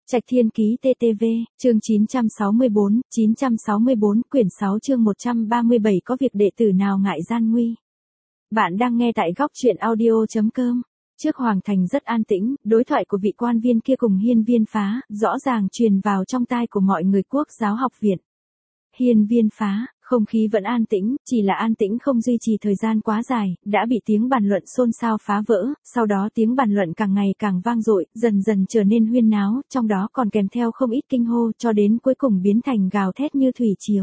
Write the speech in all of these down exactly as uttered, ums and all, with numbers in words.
Trạch Thiên Ký tê tê vê, chương chín trăm sáu mươi tư, chín trăm sáu mươi tư, quyển sáu chương một trăm ba mươi bảy có việc đệ tử nào ngại gian nguy. Bạn đang nghe tại góc truyện audio chấm com. Trước Hoàng Thành rất an tĩnh, đối thoại của vị quan viên kia cùng Hiên Viên Phá, rõ ràng truyền vào trong tai của mọi người Quốc giáo học viện. Hiên Viên Phá, không khí vẫn an tĩnh, chỉ là an tĩnh không duy trì thời gian quá dài, đã bị tiếng bàn luận xôn xao phá vỡ, sau đó tiếng bàn luận càng ngày càng vang dội, dần dần trở nên huyên náo, trong đó còn kèm theo không ít kinh hô cho đến cuối cùng biến thành gào thét như thủy triều.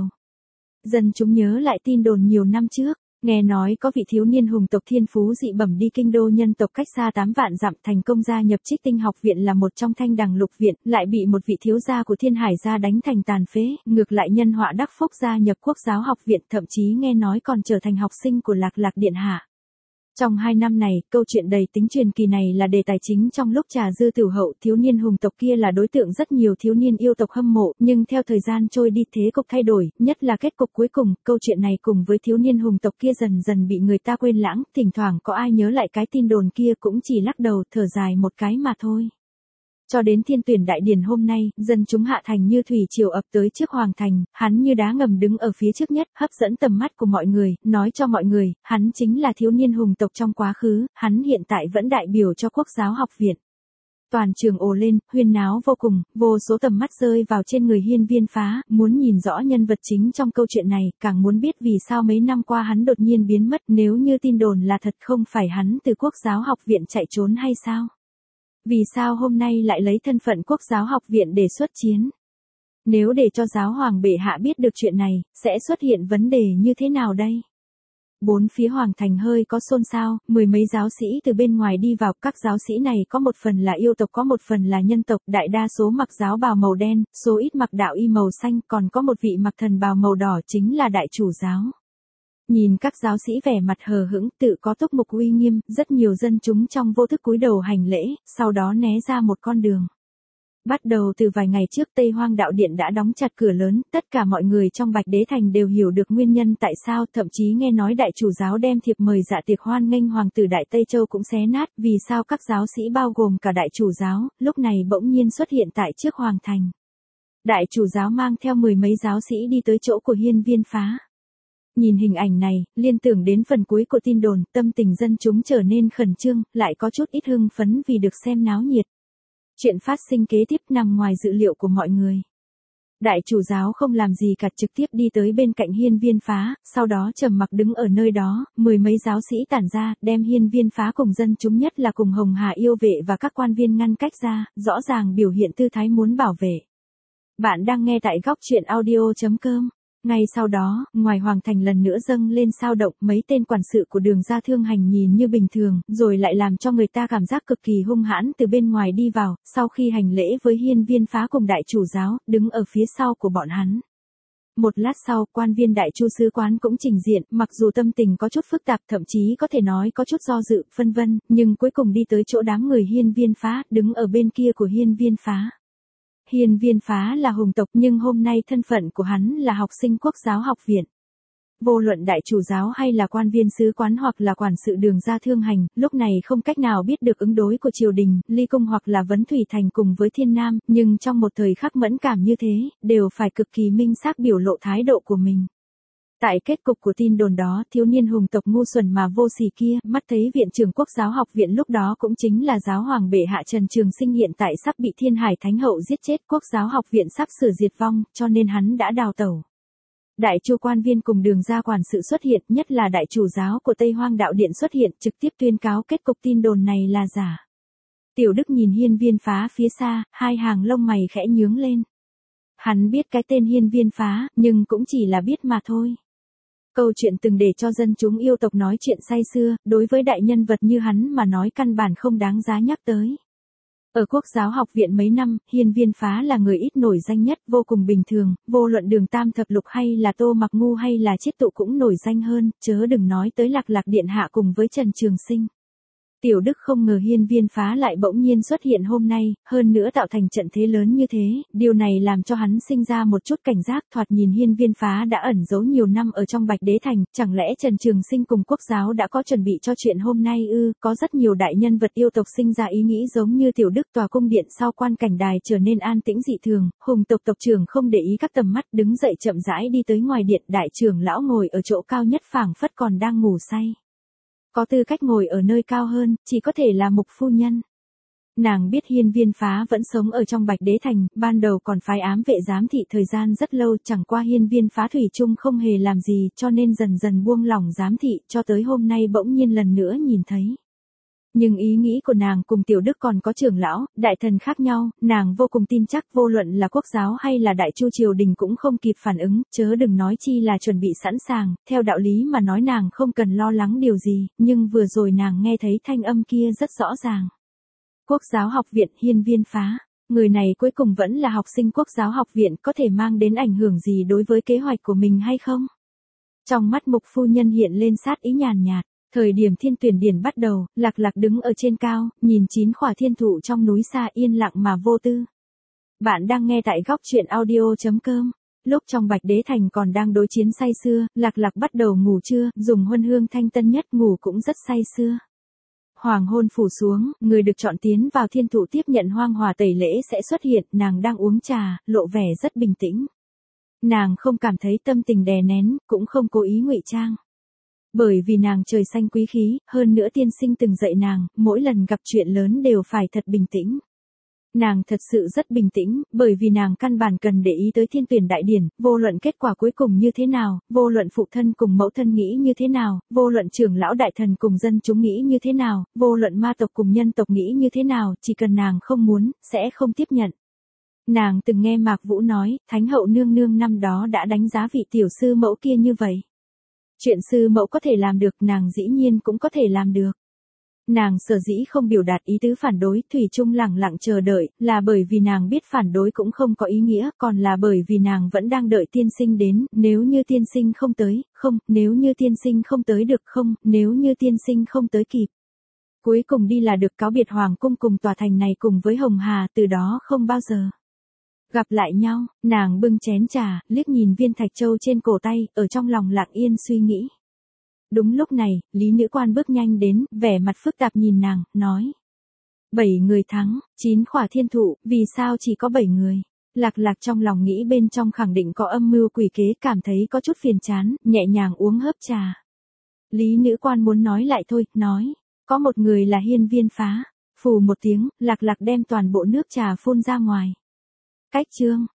Dân chúng nhớ lại tin đồn nhiều năm trước. Nghe nói có vị thiếu niên hùng tộc thiên phú dị bẩm đi kinh đô nhân tộc cách xa tám vạn dặm thành công gia nhập Trích Tinh học viện là một trong thanh đằng lục viện, lại bị một vị thiếu gia của Thiên Hải gia đánh thành tàn phế, ngược lại nhân họa đắc phúc gia nhập Quốc giáo học viện, thậm chí nghe nói còn trở thành học sinh của Lạc Lạc điện hạ. Trong hai năm này, câu chuyện đầy tính truyền kỳ này là đề tài chính trong lúc trà dư tửu hậu, thiếu niên hùng tộc kia là đối tượng rất nhiều thiếu niên yêu tộc hâm mộ, nhưng theo thời gian trôi đi thế cục thay đổi, nhất là kết cục cuối cùng, câu chuyện này cùng với thiếu niên hùng tộc kia dần dần bị người ta quên lãng, thỉnh thoảng có ai nhớ lại cái tin đồn kia cũng chỉ lắc đầu, thở dài một cái mà thôi. Cho đến thiên tuyển đại điển hôm nay, dân chúng hạ thành như thủy triều ập tới trước Hoàng Thành, hắn như đá ngầm đứng ở phía trước nhất, hấp dẫn tầm mắt của mọi người, nói cho mọi người, hắn chính là thiếu niên hùng tộc trong quá khứ, hắn hiện tại vẫn đại biểu cho Quốc giáo học viện. Toàn trường ồ lên, huyên náo vô cùng, vô số tầm mắt rơi vào trên người Hiên Viên Phá, muốn nhìn rõ nhân vật chính trong câu chuyện này, càng muốn biết vì sao mấy năm qua hắn đột nhiên biến mất, nếu như tin đồn là thật không phải hắn từ Quốc giáo học viện chạy trốn hay sao? Vì sao hôm nay lại lấy thân phận Quốc giáo học viện để xuất chiến? Nếu để cho giáo hoàng bệ hạ biết được chuyện này, sẽ xuất hiện vấn đề như thế nào đây? Bốn phía Hoàng Thành hơi có xôn xao, mười mấy giáo sĩ từ bên ngoài đi vào, các giáo sĩ này có một phần là yêu tộc có một phần là nhân tộc, đại đa số mặc giáo bào màu đen, số ít mặc đạo y màu xanh, còn có một vị mặc thần bào màu đỏ chính là đại chủ giáo. Nhìn các giáo sĩ vẻ mặt hờ hững, tự có túc mục uy nghiêm, rất nhiều dân chúng trong vô thức cúi đầu hành lễ, sau đó né ra một con đường. Bắt đầu từ vài ngày trước Tây Hoang đạo điện đã đóng chặt cửa lớn, tất cả mọi người trong Bạch Đế Thành đều hiểu được nguyên nhân tại sao, thậm chí nghe nói đại chủ giáo đem thiệp mời dạ tiệc hoan nghênh hoàng tử Đại Tây Châu cũng xé nát, vì sao các giáo sĩ bao gồm cả đại chủ giáo, lúc này bỗng nhiên xuất hiện tại trước Hoàng Thành. Đại chủ giáo mang theo mười mấy giáo sĩ đi tới chỗ của Hiên Viên Phá. Nhìn hình ảnh này, liên tưởng đến phần cuối của tin đồn, tâm tình dân chúng trở nên khẩn trương, lại có chút ít hưng phấn vì được xem náo nhiệt. Chuyện phát sinh kế tiếp nằm ngoài dự liệu của mọi người. Đại chủ giáo không làm gì cả, trực tiếp đi tới bên cạnh Hiên Viên Phá, sau đó trầm mặc đứng ở nơi đó, mười mấy giáo sĩ tản ra, đem Hiên Viên Phá cùng dân chúng nhất là cùng Hồng Hà yêu vệ và các quan viên ngăn cách ra, rõ ràng biểu hiện tư thái muốn bảo vệ. Bạn đang nghe tại góc truyện audio chấm com. Ngay sau đó, ngoài Hoàng Thành lần nữa dâng lên sao động, mấy tên quản sự của Đường Gia Thương Hành nhìn như bình thường, rồi lại làm cho người ta cảm giác cực kỳ hung hãn từ bên ngoài đi vào, sau khi hành lễ với Hiên Viên Phá cùng đại chủ giáo, đứng ở phía sau của bọn hắn. Một lát sau, quan viên đại chu sứ quán cũng trình diện, mặc dù tâm tình có chút phức tạp, thậm chí có thể nói có chút do dự, phân vân, nhưng cuối cùng đi tới chỗ đám người Hiên Viên Phá, đứng ở bên kia của Hiên Viên Phá. Hiên Viên Phá là hùng tộc nhưng hôm nay thân phận của hắn là học sinh Quốc giáo học viện. Vô luận đại chủ giáo hay là quan viên sứ quán hoặc là quản sự Đường Gia Thương Hành, lúc này không cách nào biết được ứng đối của triều đình, Ly Cung hoặc là Vấn Thủy Thành cùng với Thiên Nam, nhưng trong một thời khắc mẫn cảm như thế, đều phải cực kỳ minh xác biểu lộ thái độ của mình. Tại kết cục của tin đồn đó, thiếu niên hùng tộc ngu xuẩn mà vô sỉ kia, mắt thấy viện trưởng Quốc giáo học viện lúc đó cũng chính là giáo hoàng bệ hạ Trần Trường Sinh hiện tại sắp bị Thiên Hải Thánh hậu giết chết, Quốc giáo học viện sắp sửa diệt vong, cho nên hắn đã đào tẩu. Đại chu quan viên cùng Đường gia quản sự xuất hiện, nhất là đại chủ giáo của Tây Hoang đạo điện xuất hiện, trực tiếp tuyên cáo kết cục tin đồn này là giả. Tiểu Đức nhìn Hiên Viên Phá phía xa, hai hàng lông mày khẽ nhướng lên. Hắn biết cái tên Hiên Viên Phá, nhưng cũng chỉ là biết mà thôi. Câu chuyện từng để cho dân chúng yêu tộc nói chuyện say sưa, đối với đại nhân vật như hắn mà nói căn bản không đáng giá nhắc tới. Ở Quốc giáo học viện mấy năm, Hiên Viên Phá là người ít nổi danh nhất, vô cùng bình thường, vô luận Đường Tam Thập Lục hay là Tô Mặc Ngu hay là Chiết Tụ cũng nổi danh hơn, chớ đừng nói tới Lạc Lạc điện hạ cùng với Trần Trường Sinh. Tiểu Đức không ngờ Hiên Viên Phá lại bỗng nhiên xuất hiện hôm nay, hơn nữa tạo thành trận thế lớn như thế, điều này làm cho hắn sinh ra một chút cảnh giác. Thoạt nhìn Hiên Viên Phá đã ẩn giấu nhiều năm ở trong Bạch Đế Thành, chẳng lẽ Trần Trường Sinh cùng Quốc giáo đã có chuẩn bị cho chuyện hôm nay ư? Có rất nhiều đại nhân vật yêu tộc sinh ra ý nghĩ giống như Tiểu Đức. Tòa cung điện sau quan cảnh đài trở nên an tĩnh dị thường, Hùng tộc tộc trưởng không để ý các tầm mắt, đứng dậy chậm rãi đi tới ngoài điện. Đại trưởng lão ngồi ở chỗ cao nhất phảng phất còn đang ngủ say. Có tư cách ngồi ở nơi cao hơn, chỉ có thể là Mục phu nhân. Nàng biết Hiên Viên Phá vẫn sống ở trong Bạch Đế Thành, ban đầu còn phái ám vệ giám thị thời gian rất lâu, chẳng qua Hiên Viên Phá thủy chung không hề làm gì, cho nên dần dần buông lỏng giám thị, cho tới hôm nay bỗng nhiên lần nữa nhìn thấy. Nhưng ý nghĩ của nàng cùng Tiểu Đức còn có trưởng lão, đại thần khác nhau, nàng vô cùng tin chắc vô luận là Quốc giáo hay là Đại Chu triều đình cũng không kịp phản ứng, chớ đừng nói chi là chuẩn bị sẵn sàng. Theo đạo lý mà nói nàng không cần lo lắng điều gì, nhưng vừa rồi nàng nghe thấy thanh âm kia rất rõ ràng. Quốc giáo học viện Hiên Viên Phá, người này cuối cùng vẫn là học sinh Quốc giáo học viện, có thể mang đến ảnh hưởng gì đối với kế hoạch của mình hay không? Trong mắt Mục phu nhân hiện lên sát ý nhàn nhạt. Thời điểm thiên tuyển điển bắt đầu, Lạc Lạc đứng ở trên cao, nhìn chín khỏa thiên thụ trong núi xa yên lặng mà vô tư. Bạn đang nghe tại góc truyện audio chấm com. Lúc trong Bạch Đế Thành còn đang đối chiến say sưa, Lạc Lạc bắt đầu ngủ trưa, dùng huân hương thanh tân nhất ngủ cũng rất say sưa. Hoàng hôn phủ xuống, người được chọn tiến vào thiên thụ tiếp nhận hoang hòa tẩy lễ sẽ xuất hiện, nàng đang uống trà, lộ vẻ rất bình tĩnh. Nàng không cảm thấy tâm tình đè nén, cũng không cố ý ngụy trang. Bởi vì nàng trời xanh quý khí, hơn nữa tiên sinh từng dạy nàng, mỗi lần gặp chuyện lớn đều phải thật bình tĩnh. Nàng thật sự rất bình tĩnh, bởi vì nàng căn bản cần để ý tới thiên tuyển đại điển, vô luận kết quả cuối cùng như thế nào, vô luận phụ thân cùng mẫu thân nghĩ như thế nào, vô luận trưởng lão đại thần cùng dân chúng nghĩ như thế nào, vô luận ma tộc cùng nhân tộc nghĩ như thế nào, chỉ cần nàng không muốn, sẽ không tiếp nhận. Nàng từng nghe Mạc Vũ nói, Thánh hậu nương nương năm đó đã đánh giá vị tiểu sư mẫu kia như vậy. Chuyện sư mẫu có thể làm được, nàng dĩ nhiên cũng có thể làm được. Nàng sở dĩ không biểu đạt ý tứ phản đối, thủy chung lặng lặng chờ đợi, là bởi vì nàng biết phản đối cũng không có ý nghĩa, còn là bởi vì nàng vẫn đang đợi tiên sinh đến, nếu như tiên sinh không tới, không, nếu như tiên sinh không tới được không, nếu như tiên sinh không tới kịp. Cuối cùng đi là được, cáo biệt hoàng cung cùng tòa thành này cùng với Hồng Hà, từ đó không bao giờ gặp lại nhau. Nàng bưng chén trà, liếc nhìn viên thạch châu trên cổ tay, ở trong lòng lặng yên suy nghĩ. Đúng lúc này, Lý Nữ Quan bước nhanh đến, vẻ mặt phức tạp nhìn nàng, nói. Bảy người thắng, chín khỏa thiên thụ, vì sao chỉ có bảy người? Lạc Lạc trong lòng nghĩ bên trong khẳng định có âm mưu quỷ kế, cảm thấy có chút phiền chán, nhẹ nhàng uống hớp trà. Lý Nữ Quan muốn nói lại thôi, nói. Có một người là Hiên Viên Phá. Phù một tiếng, Lạc Lạc đem toàn bộ nước trà phun ra ngoài. Cách chương.